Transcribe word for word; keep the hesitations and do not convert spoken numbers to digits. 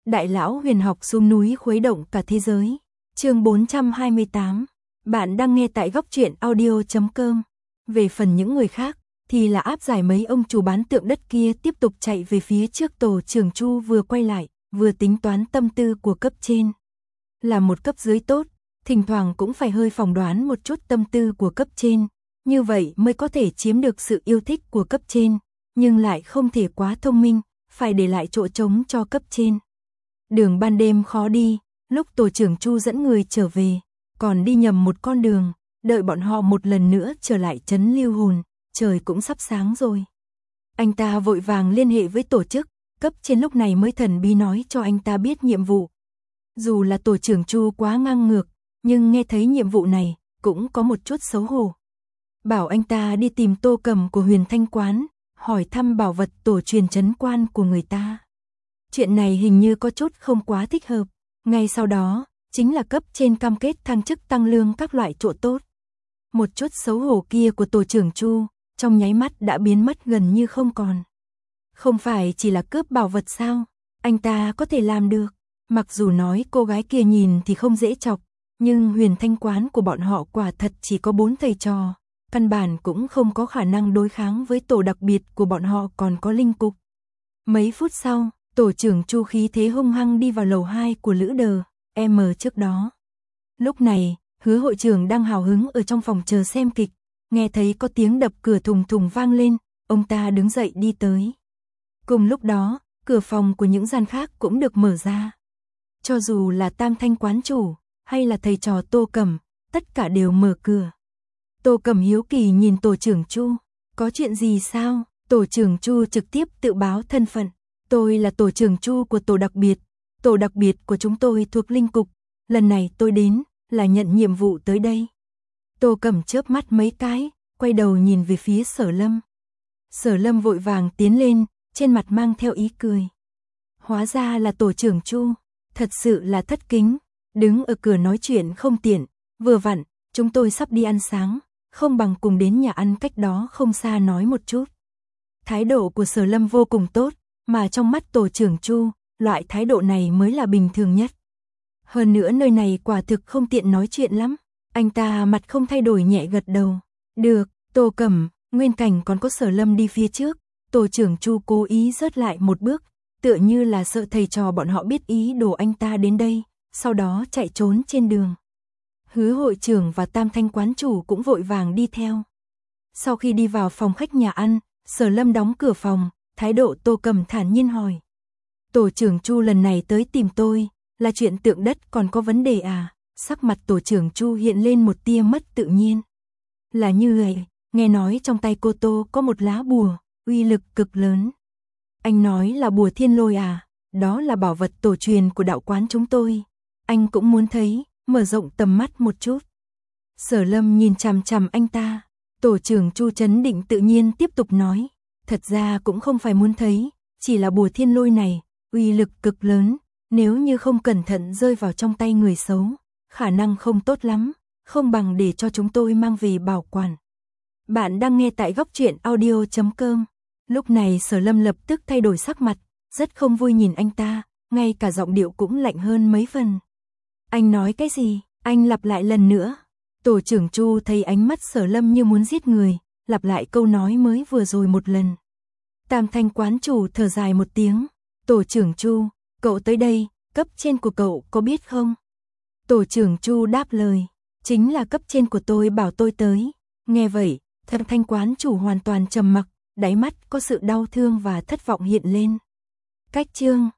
Đại lão huyền học xuống núi khuấy động cả thế giới. Chương bốn trăm hai mươi tám. Bạn đang nghe tại góc truyện audio chấm com. Về phần những người khác, thì là áp giải mấy ông chủ bán tượng đất kia tiếp tục chạy về phía trước. Tổ trưởng Chu vừa quay lại, vừa tính toán tâm tư của cấp trên. Là một cấp dưới tốt, thỉnh thoảng cũng phải hơi phỏng đoán một chút tâm tư của cấp trên, như vậy mới có thể chiếm được sự yêu thích của cấp trên, nhưng lại không thể quá thông minh, phải để lại chỗ trống cho cấp trên. Đường ban đêm khó đi, lúc tổ trưởng Chu dẫn người trở về, còn đi nhầm một con đường, đợi bọn họ một lần nữa trở lại trấn Lưu Hồn, trời cũng sắp sáng rồi. Anh ta vội vàng liên hệ với tổ chức, cấp trên lúc này mới thần bí nói cho anh ta biết nhiệm vụ. Dù là tổ trưởng Chu quá ngang ngược, nhưng nghe thấy nhiệm vụ này, cũng có một chút xấu hổ. Bảo anh ta đi tìm Tô Cầm của Huyền Thanh Quán, hỏi thăm bảo vật tổ truyền trấn quan của người ta. Chuyện này hình như có chút không quá thích hợp. Ngay sau đó, chính là cấp trên cam kết thăng chức tăng lương các loại chỗ tốt. Một chút xấu hổ kia của tổ trưởng Chu, trong nháy mắt đã biến mất gần như không còn. Không phải chỉ là cướp bảo vật sao, anh ta có thể làm được. Mặc dù nói cô gái kia nhìn thì không dễ chọc, nhưng Huyền Thanh Quán của bọn họ quả thật chỉ có bốn thầy trò, căn bản cũng không có khả năng đối kháng với tổ đặc biệt của bọn họ còn có linh cục. Mấy phút sau, tổ trưởng Chu khí thế hung hăng đi vào lầu hai của Lữ Đờ, M trước đó. Lúc này, Hứa hội trưởng đang hào hứng ở trong phòng chờ xem kịch, nghe thấy có tiếng đập cửa thùng thùng vang lên, ông ta đứng dậy đi tới. Cùng lúc đó, cửa phòng của những gian khác cũng được mở ra. Cho dù là Tam Thanh quán chủ, hay là thầy trò Tô Cẩm, tất cả đều mở cửa. Tô Cẩm hiếu kỳ nhìn tổ trưởng Chu, có chuyện gì sao? Tổ trưởng Chu trực tiếp tự báo thân phận. Tôi là tổ trưởng Chu của tổ đặc biệt, tổ đặc biệt của chúng tôi thuộc linh cục, lần này tôi đến, là nhận nhiệm vụ tới đây. Tô Cẩm chớp mắt mấy cái, quay đầu nhìn về phía Sở Lâm. Sở Lâm vội vàng tiến lên, trên mặt mang theo ý cười. Hóa ra là tổ trưởng Chu, thật sự là thất kính, đứng ở cửa nói chuyện không tiện, vừa vặn, chúng tôi sắp đi ăn sáng, không bằng cùng đến nhà ăn cách đó không xa nói một chút. Thái độ của Sở Lâm vô cùng tốt, mà trong mắt tổ trưởng Chu, loại thái độ này mới là bình thường nhất. Hơn nữa nơi này quả thực không tiện nói chuyện lắm, anh ta mặt không thay đổi nhẹ gật đầu. Được, Tô Cẩm, Nguyên Cảnh còn có Sở Lâm đi phía trước, tổ trưởng Chu cố ý rớt lại một bước, tựa như là sợ thầy trò bọn họ biết ý đồ anh ta đến đây, sau đó chạy trốn trên đường. Hứa hội trưởng và Tam Thanh quán chủ cũng vội vàng đi theo. Sau khi đi vào phòng khách nhà ăn, Sở Lâm đóng cửa phòng, thái độ Tô Cẩm thản nhiên hỏi. Tổ trưởng Chu lần này tới tìm tôi, là chuyện tượng đất còn có vấn đề à? Sắc mặt tổ trưởng Chu hiện lên một tia mất tự nhiên. Là như vậy, nghe nói trong tay cô Tô có một lá bùa, uy lực cực lớn. Anh nói là bùa thiên lôi à? Đó là bảo vật tổ truyền của đạo quán chúng tôi. Anh cũng muốn thấy, mở rộng tầm mắt một chút. Sở Lâm nhìn chằm chằm anh ta. Tổ trưởng Chu trấn định tự nhiên tiếp tục nói. Thật ra cũng không phải muốn thấy, chỉ là bùa thiên lôi này, uy lực cực lớn, nếu như không cẩn thận rơi vào trong tay người xấu, khả năng không tốt lắm, không bằng để cho chúng tôi mang về bảo quản. Bạn đang nghe tại góc truyện audio chấm com. Lúc này Sở Lâm lập tức thay đổi sắc mặt, rất không vui nhìn anh ta, ngay cả giọng điệu cũng lạnh hơn mấy phần. Anh nói cái gì? Anh lặp lại lần nữa. Tổ trưởng Chu thấy ánh mắt Sở Lâm như muốn giết người, lặp lại câu nói mới vừa rồi một lần. Tam Thanh quán chủ thở dài một tiếng. Tổ trưởng Chu, cậu tới đây, cấp trên của cậu có biết không? Tổ trưởng Chu đáp lời, chính là cấp trên của tôi bảo tôi tới. Nghe vậy, Tam Thanh quán chủ hoàn toàn trầm mặc, đáy mắt có sự đau thương và thất vọng hiện lên. Cách chương